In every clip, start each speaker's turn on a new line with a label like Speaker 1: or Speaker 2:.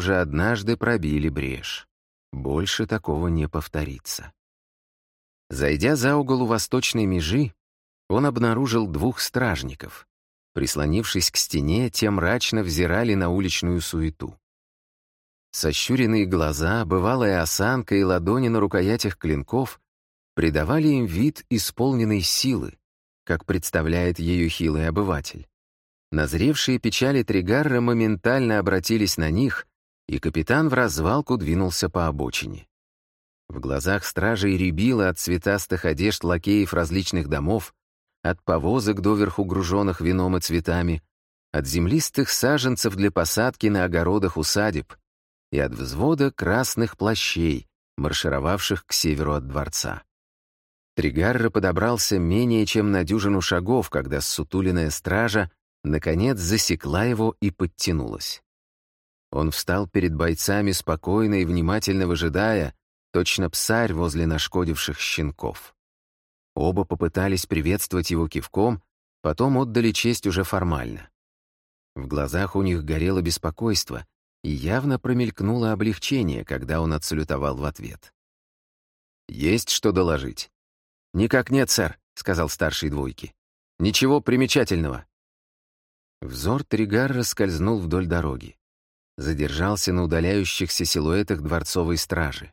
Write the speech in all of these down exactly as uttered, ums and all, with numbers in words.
Speaker 1: уже однажды пробили брешь. Больше такого не повторится. Зайдя за угол у восточной межи, он обнаружил двух стражников. Прислонившись к стене, те мрачно взирали на уличную суету. Сощуренные глаза, бывалая осанка и ладони на рукоятях клинков придавали им вид исполненной силы, как представляет ее хилый обыватель. Назревшие печали Тригарра моментально обратились на них, и капитан в развалку двинулся по обочине. В глазах стражей рябило от цветастых одежд лакеев различных домов, от повозок, доверху груженных вином и цветами, от землистых саженцев для посадки на огородах усадеб и от взвода красных плащей, маршировавших к северу от дворца. Тригарра подобрался менее чем на дюжину шагов, когда ссутуленная стража наконец засекла его и подтянулась. Он встал перед бойцами, спокойно и внимательно выжидая, точно псарь возле нашкодивших щенков. Оба попытались приветствовать его кивком, потом отдали честь уже формально. В глазах у них горело беспокойство, и явно промелькнуло облегчение, когда он отсалютовал в ответ. «Есть что доложить?» «Никак нет, сэр», — сказал старший двойки. «Ничего примечательного». Взор Тригарра скользнул вдоль дороги. Задержался на удаляющихся силуэтах дворцовой стражи.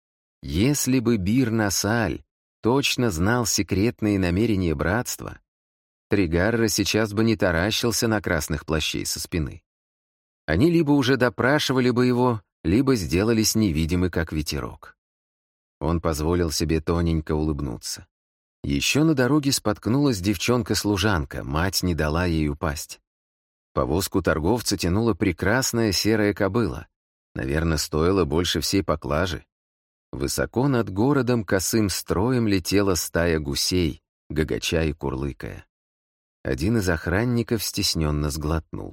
Speaker 1: Если бы Бир-Насаль точно знал секретные намерения братства, Тригарра сейчас бы не таращился на красных плащей со спины. Они либо уже допрашивали бы его, либо сделались невидимы, как ветерок. Он позволил себе тоненько улыбнуться. Еще на дороге споткнулась девчонка-служанка, мать не дала ей упасть. Повозку торговца тянула прекрасная серая кобыла. Наверное, стоило больше всей поклажи. Высоко над городом косым строем летела стая гусей, гагача и курлыкая. Один из охранников стесненно сглотнул.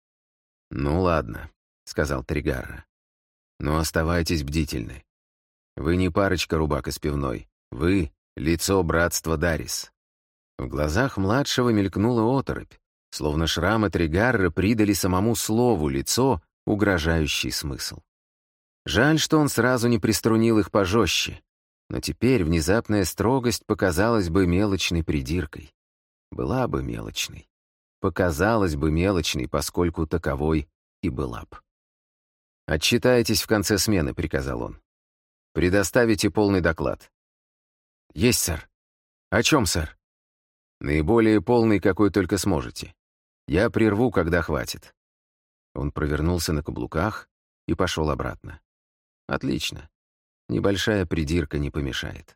Speaker 1: «Ну ладно», — сказал Тригарра. «Но оставайтесь бдительны. Вы не парочка рубак из пивной. Вы — лицо братства Дарис». В глазах младшего мелькнула оторопь, словно шрамы Тригарра придали самому слову «лицо» угрожающий смысл. Жаль, что он сразу не приструнил их пожестче, но теперь внезапная строгость показалась бы мелочной придиркой. Была бы мелочной. Показалась бы мелочной, поскольку таковой и была б. «Отчитайтесь в конце смены», — приказал он. «Предоставите полный доклад». «Есть, сэр». «О чем, сэр?» «Наиболее полный, какой только сможете. Я прерву, когда хватит». Он провернулся на каблуках и пошел обратно. «Отлично. Небольшая придирка не помешает».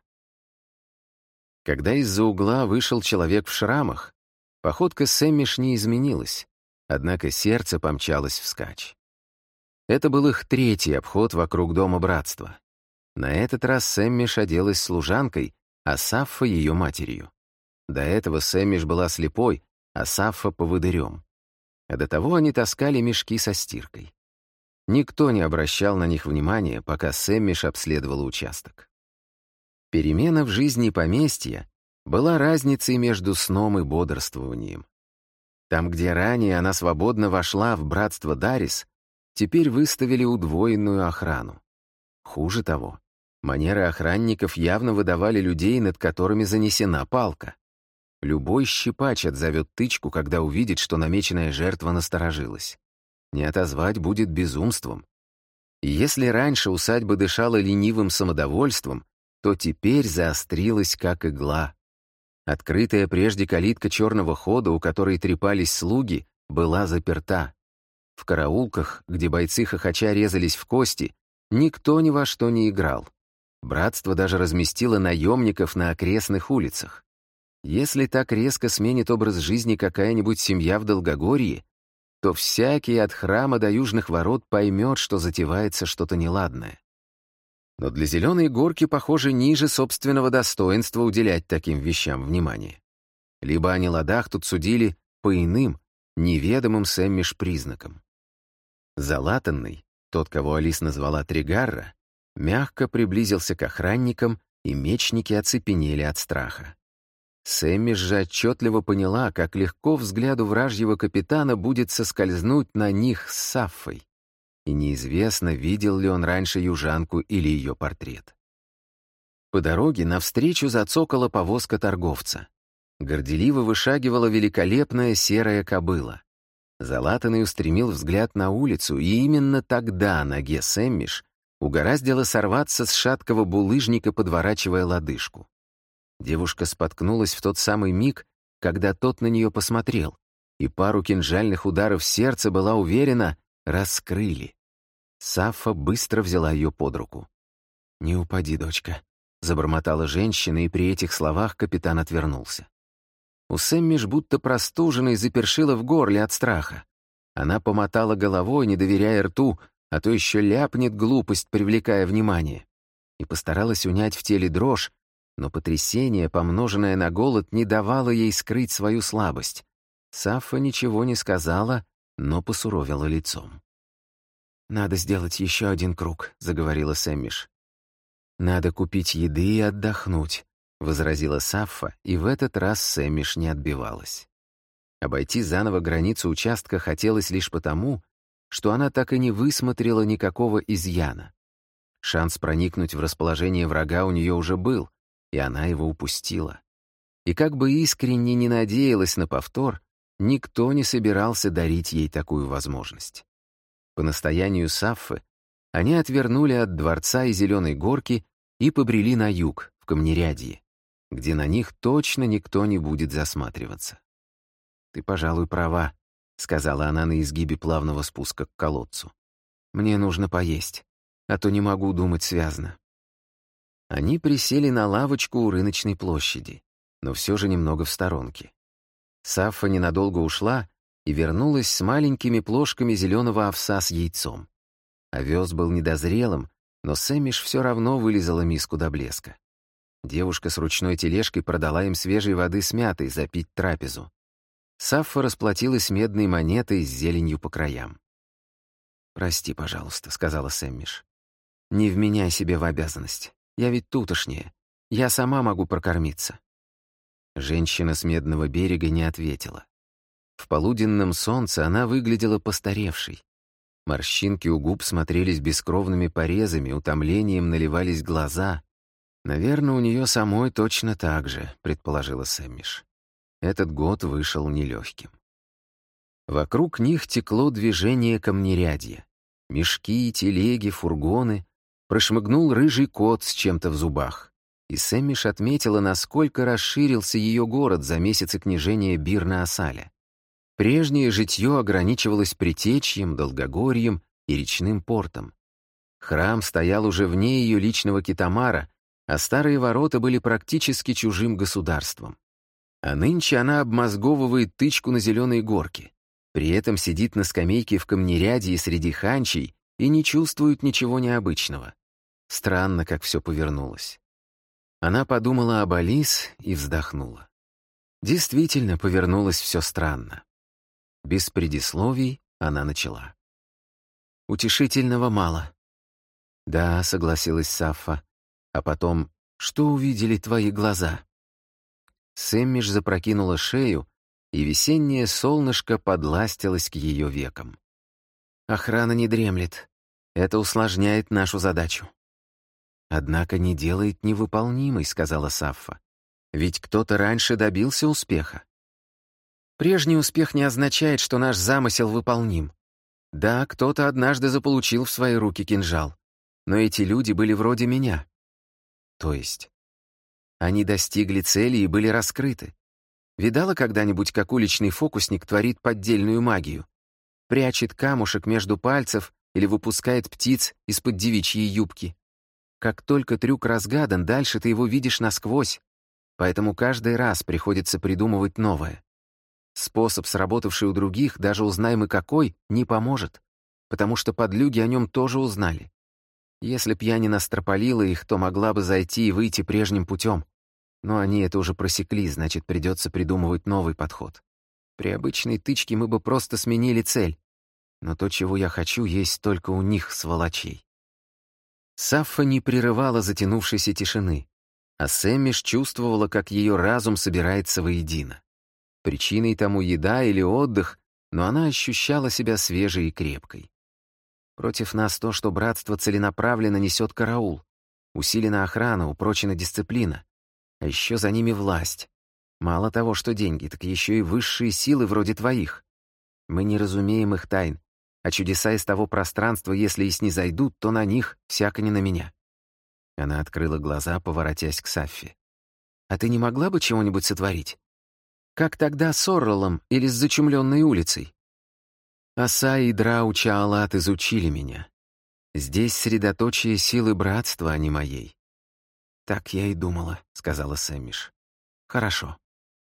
Speaker 1: Когда из-за угла вышел человек в шрамах, походка Сэммиш не изменилась, однако сердце помчалось вскачь. Это был их третий обход вокруг дома братства. На этот раз Сэммиш оделась служанкой, а Саффа — ее матерью. До этого Сэммиш была слепой, а Саффа — поводырем. А до того они таскали мешки со стиркой. Никто не обращал на них внимания, пока Сэммиш обследовала участок. Перемена в жизни поместья была разницей между сном и бодрствованием. Там, где ранее она свободно вошла в братство Дарис, теперь выставили удвоенную охрану. Хуже того, манеры охранников явно выдавали людей, над которыми занесена палка. Любой щипач отзовет тычку, когда увидит, что намеченная жертва насторожилась. Не отозвать будет безумством. И если раньше усадьба дышала ленивым самодовольством, то теперь заострилась, как игла. Открытая прежде калитка черного хода, у которой трепались слуги, была заперта. В караулках, где бойцы хохоча резались в кости, никто ни во что не играл. Братство даже разместило наемников на окрестных улицах. Если так резко сменит образ жизни какая-нибудь семья в Долгогорье, то всякий от храма до южных ворот поймет, что затевается что-то неладное. Но для Зеленой Горки, похоже, ниже собственного достоинства уделять таким вещам внимание. Либо о неладах тут судили по иным, неведомым Сэммиш признакам. Залатанный, тот, кого Алис назвала Тригарра, мягко приблизился к охранникам, и мечники оцепенели от страха. Сэммиш же отчетливо поняла, как легко взгляду вражьего капитана будет соскользнуть на них с Саффой. и неизвестно, видел ли он раньше южанку или ее портрет. По дороге навстречу зацокала повозка торговца. Горделиво вышагивала великолепная серая кобыла. Залатанный устремил взгляд на улицу, и именно тогда ноге Сэммиш угораздило сорваться с шаткого булыжника, подворачивая лодыжку. Девушка споткнулась в тот самый миг, когда тот на нее посмотрел, и пару кинжальных ударов сердца, была уверена, раскрыли. Саффа быстро взяла ее под руку. «Не упади, дочка», — забормотала женщина, и при этих словах капитан отвернулся. У Сэммиш будто простуженной запершила в горле от страха. Она помотала головой, не доверяя рту, а то еще ляпнет глупость, привлекая внимание. И постаралась унять в теле дрожь, но потрясение, помноженное на голод, не давало ей скрыть свою слабость. Саффа ничего не сказала, но посуровила лицом. «Надо сделать еще один круг», — заговорила Сэммиш. «Надо купить еды и отдохнуть», — возразила Саффа, и в этот раз Сэммиш не отбивалась. Обойти заново границу участка хотелось лишь потому, что она так и не высмотрела никакого изъяна. Шанс проникнуть в расположение врага у нее уже был, и она его упустила. И как бы искренне не надеялась на повтор, никто не собирался дарить ей такую возможность. По настоянию Саффы они отвернули от дворца и Зеленой горки и побрели на юг, в Камнерядье, где на них точно никто не будет засматриваться. «Ты, пожалуй, права», — сказала она на изгибе плавного спуска к колодцу. «Мне нужно поесть, а то не могу думать связно». Они присели на лавочку у рыночной площади, но все же немного в сторонке. Саффа ненадолго ушла и вернулась с маленькими плошками зеленого овса с яйцом. Овес был недозрелым, но Сэммиш все равно вылизала миску до блеска. Девушка с ручной тележкой продала им свежей воды с мятой запить трапезу. Саффа расплатилась медной монетой с зеленью по краям. «Прости, пожалуйста», — сказала Сэммиш. «Не вменяй себе в обязанность. Я ведь тутошняя. Я сама могу прокормиться». Женщина с Медного берега не ответила. В полуденном солнце она выглядела постаревшей. Морщинки у губ смотрелись бескровными порезами, утомлением наливались глаза. «Наверное, у нее самой точно так же», — предположила Сэммиш. Этот год вышел нелегким. Вокруг них текло движение камнерядья. Мешки, телеги, фургоны. Прошмыгнул рыжий кот с чем-то в зубах. И Сэммиш отметила, насколько расширился ее город за месяцы княжения Бир-на-Осаля. Прежнее житье ограничивалось Притечьем, Долгогорьем и речным портом. Храм стоял уже вне ее личного китамара, а старые ворота были практически чужим государством. А нынче она обмозговывает тычку на Зеленой горке, при этом сидит на скамейке в Камнерядье среди ханчей и не чувствует ничего необычного. Странно, как все повернулось. Она подумала об Алис и вздохнула. Действительно, повернулось все странно. Без предисловий она начала. «Утешительного мало». «Да», — согласилась Саффа. А потом, «Что увидели твои глаза?» Сэммиш запрокинула шею, и весеннее солнышко подластилось к ее векам. «Охрана не дремлет. Это усложняет нашу задачу». «Однако не делает невыполнимой», — сказала Саффа. «Ведь кто-то раньше добился успеха». «Прежний успех не означает, что наш замысел выполним. Да, кто-то однажды заполучил в свои руки кинжал, но эти люди были вроде меня». «То есть?» «Они достигли цели и были раскрыты. Видала когда-нибудь, как уличный фокусник творит поддельную магию? Прячет камушек между пальцев или выпускает птиц из-под девичьей юбки? Как только трюк разгадан, дальше ты его видишь насквозь, поэтому каждый раз приходится придумывать новое. Способ, сработавший у других, даже узнаем и какой, не поможет, потому что подлюги о нем тоже узнали. Если б я не настропалила их, то могла бы зайти и выйти прежним путем. Но они это уже просекли, значит, придется придумывать новый подход. При обычной тычке мы бы просто сменили цель. Но то, чего я хочу, есть только у них, сволочей». Саффа не прерывала затянувшейся тишины, а Сэммиш чувствовала, как ее разум собирается воедино. Причиной тому еда или отдых, но она ощущала себя свежей и крепкой. Против нас то, что братство целенаправленно несет караул. Усилена охрана, упрочена дисциплина. А еще за ними власть. Мало того, что деньги, так еще и высшие силы вроде твоих. Мы не разумеем их тайн, а чудеса из того пространства, если и снизойдут, то на них, всяко не на меня». Она открыла глаза, поворотясь к Саффи. «А ты не могла бы чего-нибудь сотворить? Как тогда с Орреллом или с зачумленной улицей? Аса и Драу Чаалат изучили меня. Здесь средоточие силы братства, а не моей». «Так я и думала», — сказала Сэммиш. «Хорошо».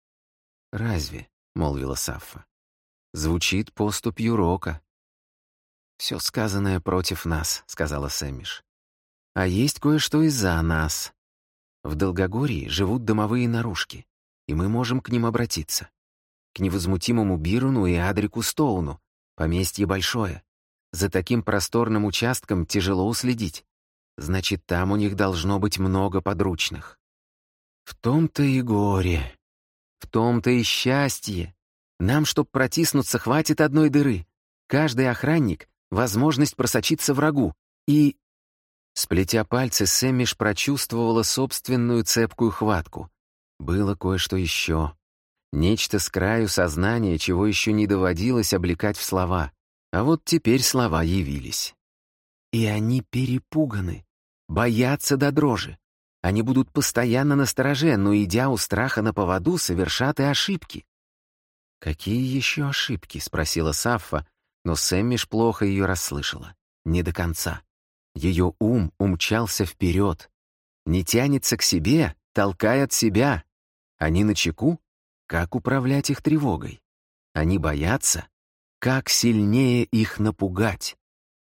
Speaker 1: «Разве?» — молвила Саффа. «Звучит поступью рока». «Все сказанное против нас», — сказала Сэммиш. «А есть кое-что и за нас. В Долгогорье живут домовые наружки, и мы можем к ним обратиться. К невозмутимому Бируну и Адрику Стоуну. Поместье большое. За таким просторным участком тяжело уследить. Значит, там у них должно быть много подручных. В том-то и горе. В том-то и счастье. Нам, чтоб протиснуться, хватит одной дыры. Каждый охранник — возможность просочиться врагу. И...» Сплетя пальцы, Сэммиш прочувствовала собственную цепкую хватку. Было кое-что еще. Нечто с краю сознания, чего еще не доводилось облекать в слова. А вот теперь слова явились. И они перепуганы, боятся до дрожи. Они будут постоянно настороже, но, идя у страха на поводу, совершат и ошибки. «Какие еще ошибки?» — спросила Саффа, но Сэммиш плохо ее расслышала. Не до конца. Ее ум умчался вперед. Не тянется к себе, толкая от себя. Они начеку? Как управлять их тревогой? Они боятся? Как сильнее их напугать?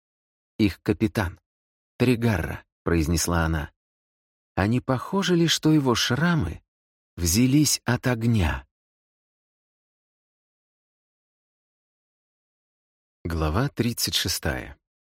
Speaker 1: «Их капитан. Тригарра», — произнесла она. «А не похоже ли, что его шрамы взялись от огня?» Глава тридцать шестая.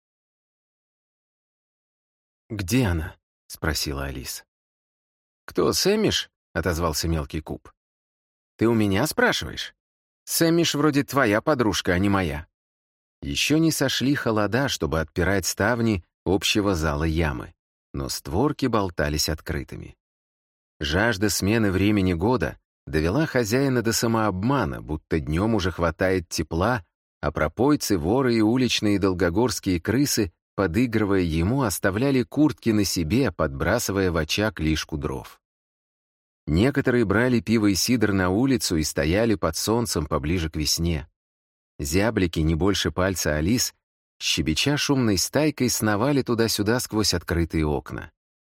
Speaker 1: «Где она?» — спросила Алис. «Кто, Сэммиш?» — отозвался мелкий куб. «Ты у меня спрашиваешь? Сэммиш вроде твоя подружка, а не моя». Еще не сошли холода, чтобы отпирать ставни общего зала ямы, но створки болтались открытыми. Жажда смены времени года довела хозяина до самообмана, будто днем уже хватает тепла, а пропойцы, воры и уличные долгогорские крысы, подыгрывая ему, оставляли куртки на себе, подбрасывая в очаг лишку дров. Некоторые брали пиво и сидр на улицу и стояли под солнцем поближе к весне. Зяблики, не больше пальца Алис, щебеча шумной стайкой, сновали туда-сюда сквозь открытые окна.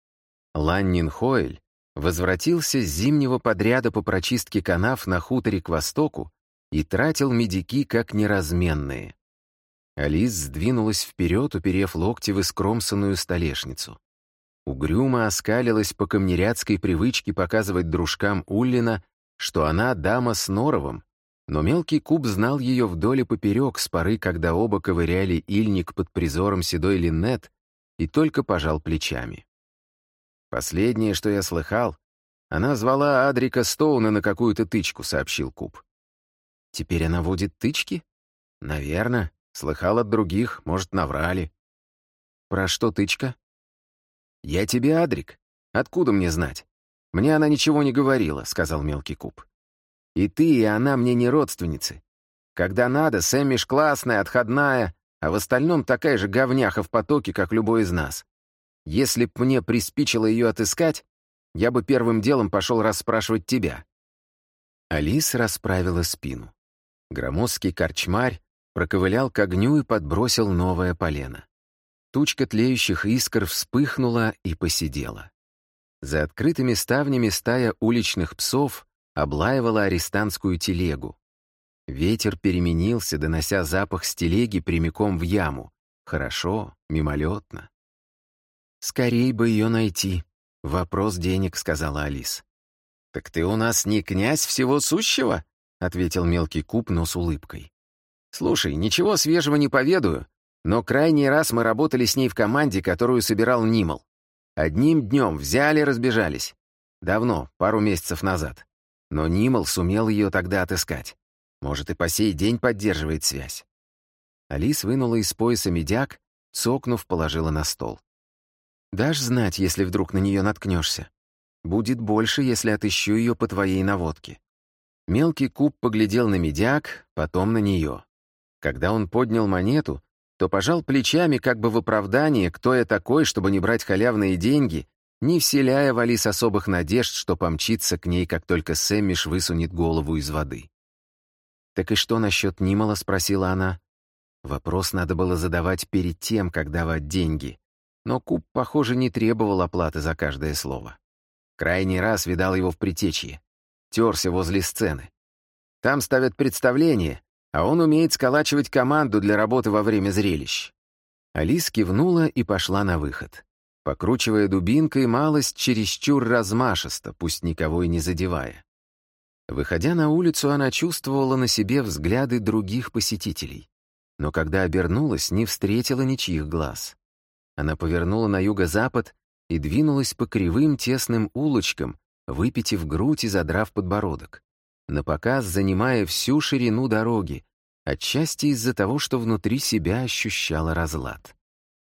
Speaker 1: Ланнин Хоэль возвратился с зимнего подряда по прочистке канав на хуторе к востоку и тратил медики как неразменные. Алис сдвинулась вперед, уперев локти в искромсанную столешницу. Угрюмо оскалилась по камнерядской привычке показывать дружкам Уллина, что она дама с норовом, но мелкий куб знал ее вдоль и поперек с поры, когда оба ковыряли ильник под призором седой Линнет, и только пожал плечами. «Последнее, что я слыхал, она звала Адрика Стоуна на какую-то тычку», — сообщил куб. «Теперь она водит тычки?» «Наверно. Слыхал от других, может, наврали». «Про что тычка?» «Я тебе Адрик. Откуда мне знать? Мне она ничего не говорила», — сказал мелкий куб. «И ты, и она мне не родственницы. Когда надо, Сэммиш классная, отходная, а в остальном такая же говняха в потоке, как любой из нас. Если б мне приспичило ее отыскать, я бы первым делом пошел расспрашивать тебя». Алис расправила спину. Громоздкий корчмарь проковылял к огню и подбросил новое полено. Тучка тлеющих искр вспыхнула и посидела. За открытыми ставнями стая уличных псов облаивала арестантскую телегу. Ветер переменился, донося запах с телеги прямиком в яму. Хорошо, мимолетно. «Скорей бы ее найти. Вопрос денег», — сказала Алис. «Так ты у нас не князь всего сущего?» — ответил мелкий куб, но с улыбкой. «Слушай, ничего свежего не поведаю, но крайний раз мы работали с ней в команде, которую собирал Нимал. Одним днем взяли, разбежались. Давно, пару месяцев назад. Но Нимал сумел ее тогда отыскать. Может, и по сей день поддерживает связь». Алис вынула из пояса медяк цокнув, положила на стол. «Дашь знать, если вдруг на нее наткнешься? Будет больше, если отыщу ее по твоей наводке». Мелкий куб поглядел на медяк, потом на нее. Когда он поднял монету, то пожал плечами как бы в оправдание, кто я такой, чтобы не брать халявные деньги, не вселяя в Алис особых надежд, что помчится к ней, как только Сэммиш высунет голову из воды. «Так и что насчет Нимала?» — спросила она. Вопрос надо было задавать перед тем, как давать деньги, но куб, похоже, не требовал оплаты за каждое слово. Крайний раз видал его в Притечье. Терся возле сцены. Там ставят представление, а он умеет сколачивать команду для работы во время зрелищ. Алис кивнула и пошла на выход, покручивая дубинкой малость чересчур размашисто, пусть никого и не задевая. Выходя на улицу, она чувствовала на себе взгляды других посетителей, но когда обернулась, не встретила ничьих глаз. Она повернула на юго-запад и двинулась по кривым тесным улочкам, выпитив грудь и задрав подбородок, напоказ занимая всю ширину дороги, отчасти из-за того, что внутри себя ощущала разлад.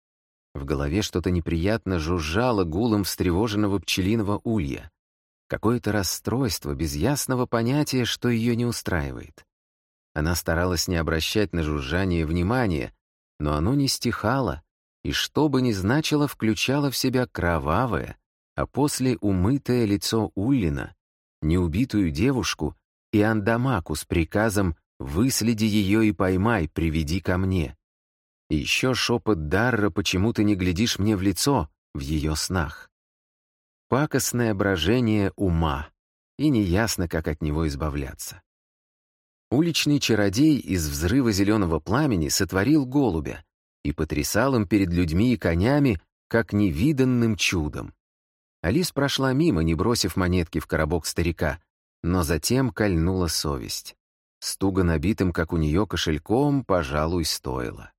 Speaker 1: В голове что-то неприятно жужжало гулом встревоженного пчелиного улья. Какое-то расстройство без ясного понятия, что ее не устраивает. Она старалась не обращать на жужжание внимания, но оно не стихало, и что бы ни значило, включало в себя кровавое, а после умытое лицо Уллина, неубитую девушку и Андамаку с приказом «выследи ее и поймай, приведи ко мне». И еще шепот Дарра «почему ты не глядишь мне в лицо» в ее снах. Пакостное брожение ума, и неясно, как от него избавляться. Уличный чародей из взрыва зеленого пламени сотворил голубя и потрясал им перед людьми и конями, как невиданным чудом. Алис прошла мимо, не бросив монетки в коробок старика, но затем кольнула совесть. С туго набитым, как у нее, кошельком, пожалуй, стоило.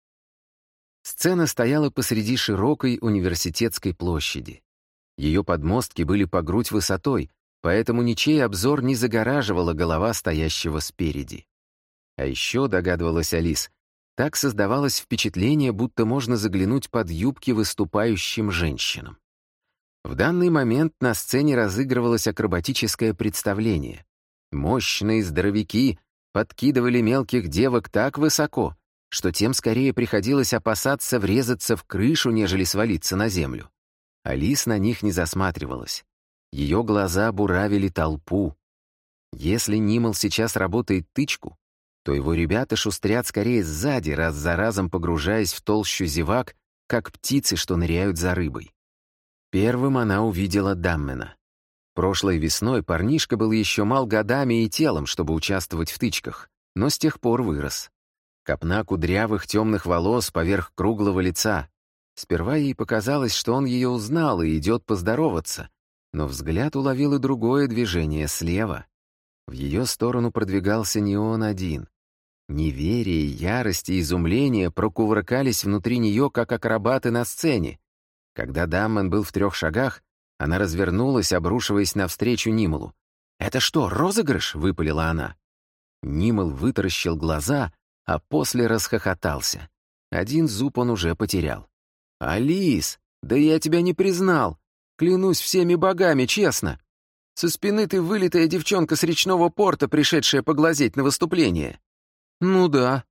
Speaker 1: Сцена стояла посреди широкой университетской площади. Ее подмостки были по грудь высотой, поэтому ничей обзор не загораживала голова стоящего спереди. А еще, догадывалась Алис, так создавалось впечатление, будто можно заглянуть под юбки выступающим женщинам. В данный момент на сцене разыгрывалось акробатическое представление. Мощные здоровяки подкидывали мелких девок так высоко, что тем скорее приходилось опасаться врезаться в крышу, нежели свалиться на землю. Алис на них не засматривалась. Ее глаза буравили толпу. Если Нимал сейчас работает тычку, то его ребята шустрят скорее сзади, раз за разом погружаясь в толщу зевак, как птицы, что ныряют за рыбой. Первым она увидела Даммена. Прошлой весной парнишка был еще мал годами и телом, чтобы участвовать в тычках, но с тех пор вырос. Копна кудрявых темных волос поверх круглого лица. Сперва ей показалось, что он ее узнал и идет поздороваться, но взгляд уловил и другое движение слева. В ее сторону продвигался не он один. Неверие, ярость и изумление прокувыркались внутри нее, как акробаты на сцене. Когда Даммен был в трех шагах, она развернулась, обрушиваясь навстречу Нималу. «Это что, розыгрыш?» — выпалила она. Нимал вытаращил глаза, а после расхохотался. Один зуб он уже потерял. «Алис, да я тебя не признал! Клянусь всеми богами, честно! Со спины ты вылитая девчонка с речного порта, пришедшая поглазеть на выступление!» «Ну да».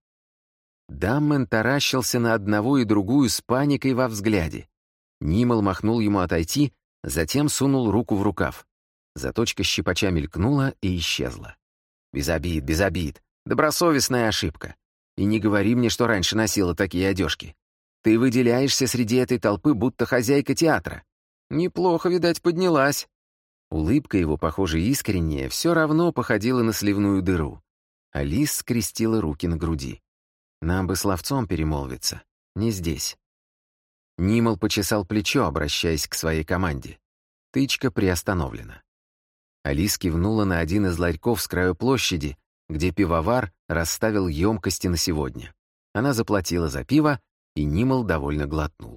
Speaker 1: Даммен таращился на одного и другую с паникой во взгляде. Нимал махнул ему отойти, затем сунул руку в рукав. Заточка щипача мелькнула и исчезла. «Без обид, без обид. Добросовестная ошибка. И не говори мне, что раньше носила такие одежки. Ты выделяешься среди этой толпы, будто хозяйка театра. Неплохо, видать, поднялась». Улыбка его, похоже, искренняя, все равно походила на сливную дыру. Алис скрестила руки на груди. «Нам бы словцом перемолвиться. Не здесь». Нимал почесал плечо, обращаясь к своей команде. Тычка приостановлена. Алис кивнула на один из ларьков с краю площади, где пивовар расставил емкости на сегодня. Она заплатила за пиво, и Нимал довольно глотнул.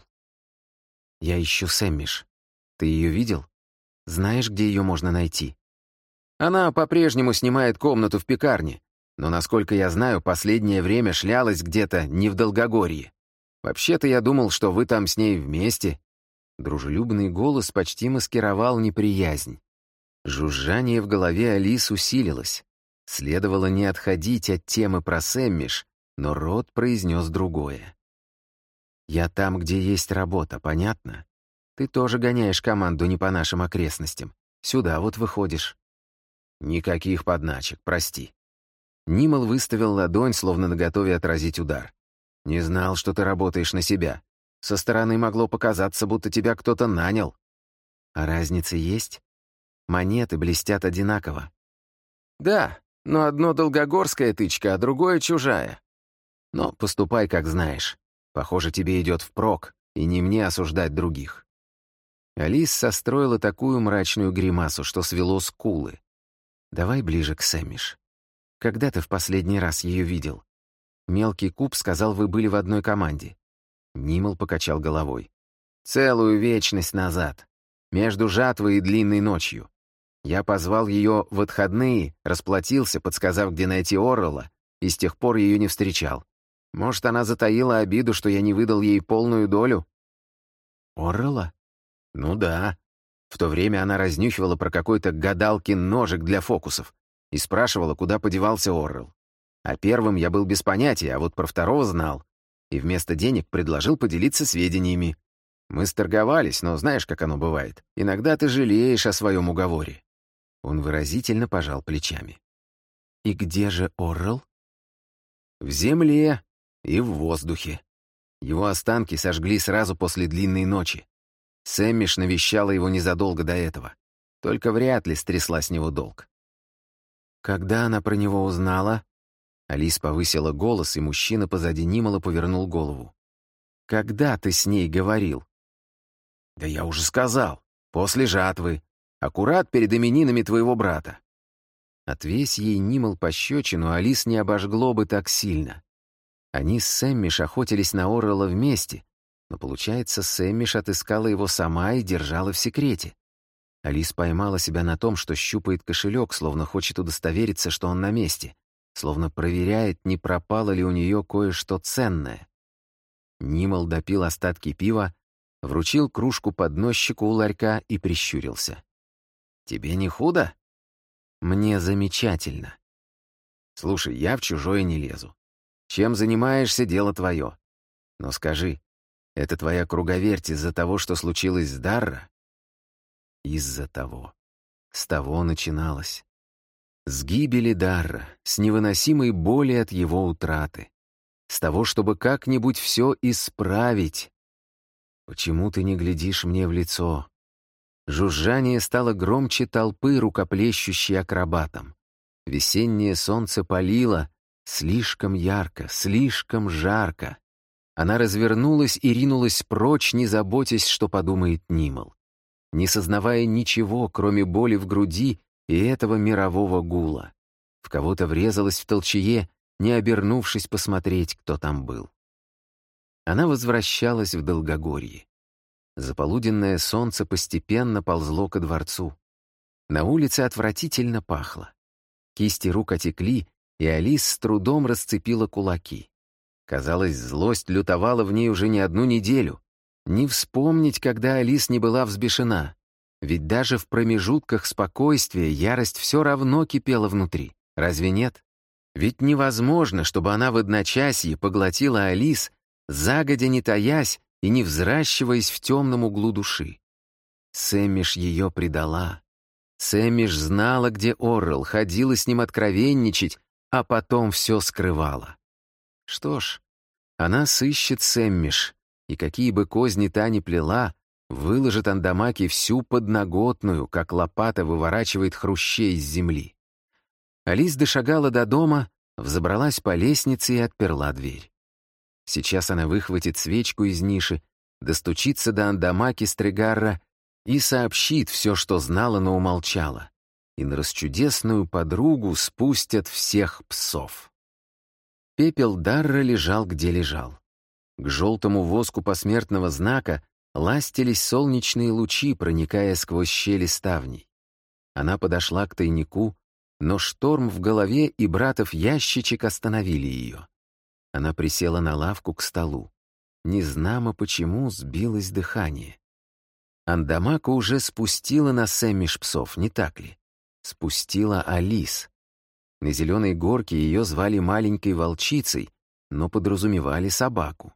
Speaker 1: «Я ищу Сэммиш. Ты ее видел? Знаешь, где ее можно найти?» «Она по-прежнему снимает комнату в пекарне, но, насколько я знаю, последнее время шлялась где-то не в Долгогорье. Вообще-то я думал, что вы там с ней вместе». Дружелюбный голос почти маскировал неприязнь. Жужжание в голове Алис усилилось. Следовало не отходить от темы про Сэммиш, но рот произнес другое. «Я там, где есть работа, понятно? Ты тоже гоняешь команду не по нашим окрестностям. Сюда вот выходишь». «Никаких подначек, прости». Нимал выставил ладонь, словно наготове отразить удар. «Не знал, что ты работаешь на себя. Со стороны могло показаться, будто тебя кто-то нанял». «А разница есть? Монеты блестят одинаково». «Да, но одно долгогорская тычка, а другое чужая. Но поступай, как знаешь. Похоже, тебе идет впрок, и не мне осуждать других». Алис состроила такую мрачную гримасу, что свело скулы. «Давай ближе к Сэммиш. Когда ты в последний раз ее видел? Мелкий Куб сказал, вы были в одной команде». Нимал покачал головой. «Целую вечность назад. Между жатвой и длинной ночью. Я позвал ее в отходные, расплатился, подсказав, где найти Оррелла, и с тех пор ее не встречал. Может, она затаила обиду, что я не выдал ей полную долю?» «Оррелла?» «Ну да. В то время она разнюхивала про какой-то гадалкин ножик для фокусов и спрашивала, куда подевался Оррелл. А первым я был без понятия, а вот про второго знал. И вместо денег предложил поделиться сведениями. Мы сторговались, но знаешь, как оно бывает. Иногда ты жалеешь о своем уговоре». Он выразительно пожал плечами. «И где же Оррелл?» «В земле и в воздухе. Его останки сожгли сразу после длинной ночи. Сэммиш навещала его незадолго до этого. Только вряд ли стрясла с него долг». «Когда она про него узнала?» Алис повысила голос, и мужчина позади Нимала повернул голову. «Когда ты с ней говорил?» «Да я уже сказал. После жатвы. Аккурат перед именинами твоего брата». Отвесь ей Нимал пощечину, Алис не обожгло бы так сильно. Они с Сэммиш охотились на Оррелла вместе, но, получается, Сэммиш отыскала его сама и держала в секрете. Алис поймала себя на том, что щупает кошелек, словно хочет удостовериться, что он на месте, словно проверяет, не пропало ли у нее кое-что ценное. Нимал допил остатки пива, вручил кружку подносчику у ларька и прищурился. «Тебе не худо?» «Мне замечательно». «Слушай, я в чужое не лезу. Чем занимаешься, дело твое. Но скажи, это твоя круговерть из-за того, что случилось с Дарра?» «Из-за того. С того начиналось. С гибели Дарра, с невыносимой боли от его утраты. С того, чтобы как-нибудь все исправить. Почему ты не глядишь мне в лицо?» Жужжание стало громче толпы, рукоплещущей акробатом. Весеннее солнце палило, слишком ярко, слишком жарко. Она развернулась и ринулась прочь, не заботясь, что подумает Нимал, не сознавая ничего, кроме боли в груди и этого мирового гула. В кого-то врезалась в толчее, не обернувшись посмотреть, кто там был. Она возвращалась в Долгогорье. Заполуденное солнце постепенно ползло ко дворцу. На улице отвратительно пахло. Кисти рук отекли, и Алис с трудом расцепила кулаки. Казалось, злость лютовала в ней уже не одну неделю. Не вспомнить, когда Алис не была взбешена. Ведь даже в промежутках спокойствия ярость все равно кипела внутри. Разве нет? Ведь невозможно, чтобы она в одночасье поглотила Алис, загодя не таясь и не взращиваясь в темном углу души. Сэммиш ее предала. Сэммиш знала, где Оррелл, ходила с ним откровенничать, а потом все скрывала. Что ж, она сыщет Сэммиш, и какие бы козни та ни плела, выложит Андамаки всю подноготную, как лопата выворачивает хрущей из земли. Алис дошагала до дома, взобралась по лестнице и отперла дверь. Сейчас она выхватит свечку из ниши, достучится до Андамаки Стригарра и сообщит все, что знала, но умолчала. И на расчудесную подругу спустят всех псов. Пепел Дарра лежал, где лежал. К желтому воску посмертного знака ластились солнечные лучи, проникая сквозь щели ставней. Она подошла к тайнику, но шторм в голове и братов ящичек остановили ее. Она присела на лавку к столу. незнамо почему сбилось дыхание. Андамака уже спустила на Сэммиш псов, не так ли? Спустила Алис. На зеленой горке ее звали маленькой волчицей, но подразумевали собаку.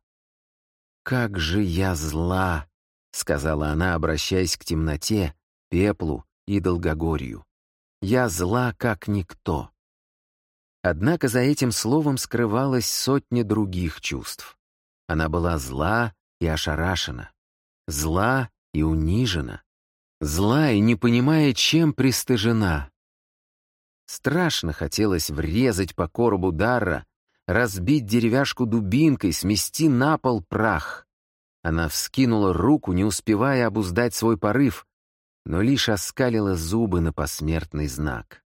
Speaker 1: «Как же я зла!» — сказала она, обращаясь к темноте, пеплу и долгогорью. «Я зла, как никто». Однако за этим словом скрывалась сотня других чувств. Она была зла и ошарашена, зла и унижена, зла и не понимая, чем пристыжена. Страшно хотелось врезать по коробу Дарра, разбить деревяшку дубинкой, смести на пол прах. Она вскинула руку, не успевая обуздать свой порыв, но лишь оскалила зубы на посмертный знак.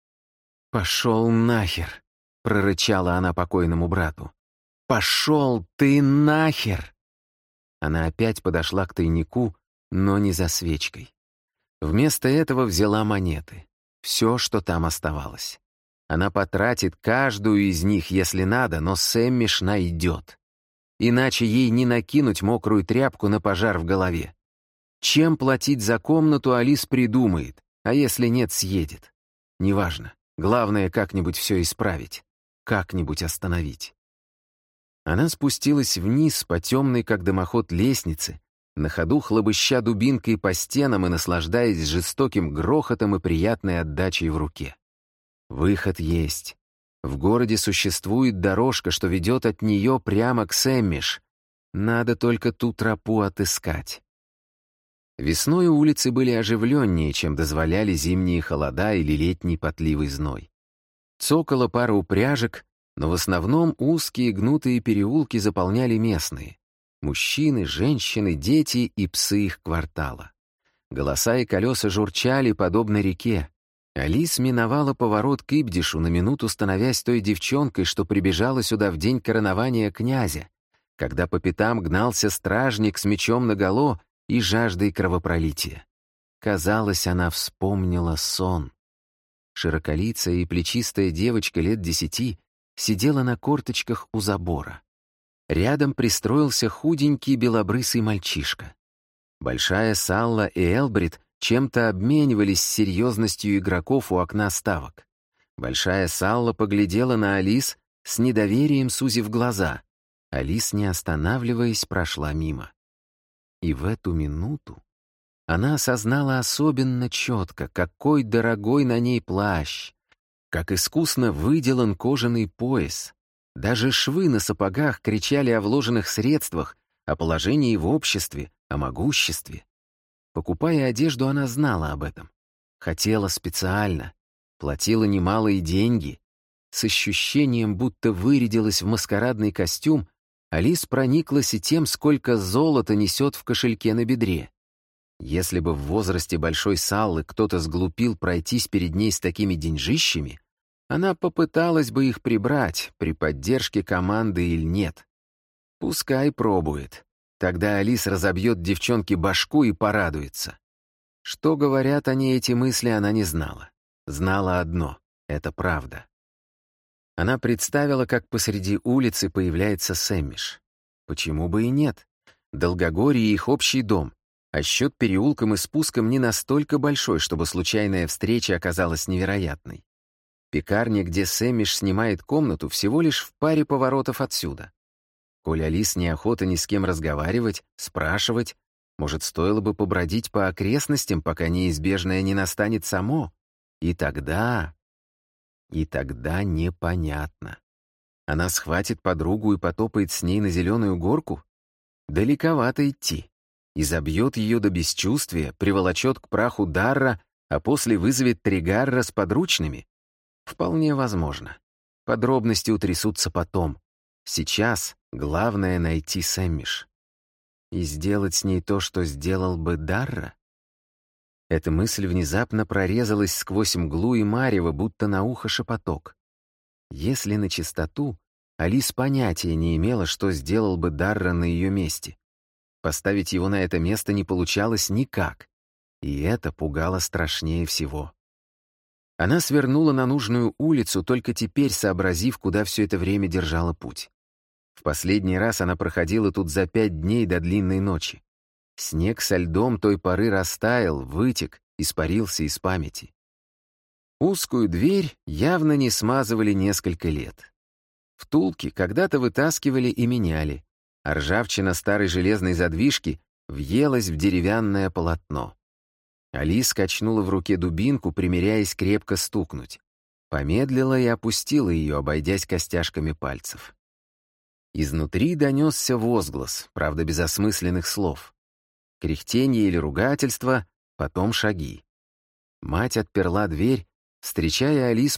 Speaker 1: «Пошел нахер!» — прорычала она покойному брату. «Пошел ты нахер!» Она опять подошла к тайнику, но не за свечкой. Вместо этого взяла монеты. Все, что там оставалось. Она потратит каждую из них, если надо, но Сэммиш найдет. Иначе ей не накинуть мокрую тряпку на пожар в голове. Чем платить за комнату, Алис придумает, а если нет, съедет. Неважно. Главное, как-нибудь все исправить. Как-нибудь остановить. Она спустилась вниз по темной, как дымоход, лестнице, на ходу хлобыща дубинкой по стенам и наслаждаясь жестоким грохотом и приятной отдачей в руке. Выход есть. В городе существует дорожка, что ведет от нее прямо к Сэммиш. Надо только ту тропу отыскать. Весной улицы были оживленнее, чем дозволяли зимние холода или летний потливый зной. Цокала пара упряжек, но в основном узкие гнутые переулки заполняли местные. Мужчины, женщины, дети и псы их квартала. Голоса и колеса журчали, подобно реке. Алис миновала поворот к Ибдишу, на минуту становясь той девчонкой, что прибежала сюда в день коронования князя, когда по пятам гнался стражник с мечом наголо и жаждой кровопролития. Казалось, она вспомнила сон. Широколицая и плечистая девочка лет десяти сидела на корточках у забора. Рядом пристроился худенький белобрысый мальчишка. Большая Салла и Элбрид чем-то обменивались с серьезностью игроков у окна ставок. Большая Салла поглядела на Алис с недоверием, сузив глаза. Алис, не останавливаясь, прошла мимо. И в эту минуту она осознала особенно четко, какой дорогой на ней плащ, как искусно выделан кожаный пояс. Даже швы на сапогах кричали о вложенных средствах, о положении в обществе, о могуществе. Покупая одежду, она знала об этом. Хотела специально, платила немалые деньги. С ощущением, будто вырядилась в маскарадный костюм, Алис прониклась и тем, сколько золота несет в кошельке на бедре. Если бы в возрасте большой Саллы кто-то сглупил пройтись перед ней с такими деньжищами, она попыталась бы их прибрать, при поддержке команды или нет. Пускай пробует. Тогда Алис разобьет девчонке башку и порадуется. Что говорят о ней эти мысли, она не знала. Знала одно — это правда. Она представила, как посреди улицы появляется Сэммиш. Почему бы и нет? Долгогорье — их общий дом, а счет переулкам и спускам не настолько большой, чтобы случайная встреча оказалась невероятной. Пекарня, где Сэммиш снимает комнату, всего лишь в паре поворотов отсюда. Коль Алис неохота ни с кем разговаривать, спрашивать, может, стоило бы побродить по окрестностям, пока неизбежное не настанет само? И тогда... И тогда непонятно. Она схватит подругу и потопает с ней на зеленую горку? Далековато идти. И забьет ее до бесчувствия, приволочет к праху Дарра, а после вызовет Тригарра с подручными? Вполне возможно. Подробности утрясутся потом. Сейчас главное — найти Сэммиш. И сделать с ней то, что сделал бы Дарра? Эта мысль внезапно прорезалась сквозь мглу и марево, будто на ухо шепоток. Если на чистоту, Алис понятия не имела, что сделал бы Дарра на ее месте. Поставить его на это место не получалось никак, и это пугало страшнее всего. Она свернула на нужную улицу, только теперь сообразив, куда все это время держала путь. В последний раз она проходила тут за пять дней до длинной ночи. Снег со льдом той поры растаял, вытек, испарился из памяти. Узкую дверь явно не смазывали несколько лет. Втулки когда-то вытаскивали и меняли, а ржавчина старой железной задвижки въелась в деревянное полотно. Алис качнула в руке дубинку, примеряясь крепко стукнуть. Помедлила и опустила ее, обойдясь костяшками пальцев. Изнутри донесся возглас, правда, без осмысленных слов. Кряхтенье или ругательство, потом шаги. Мать отперла дверь, встречая Алис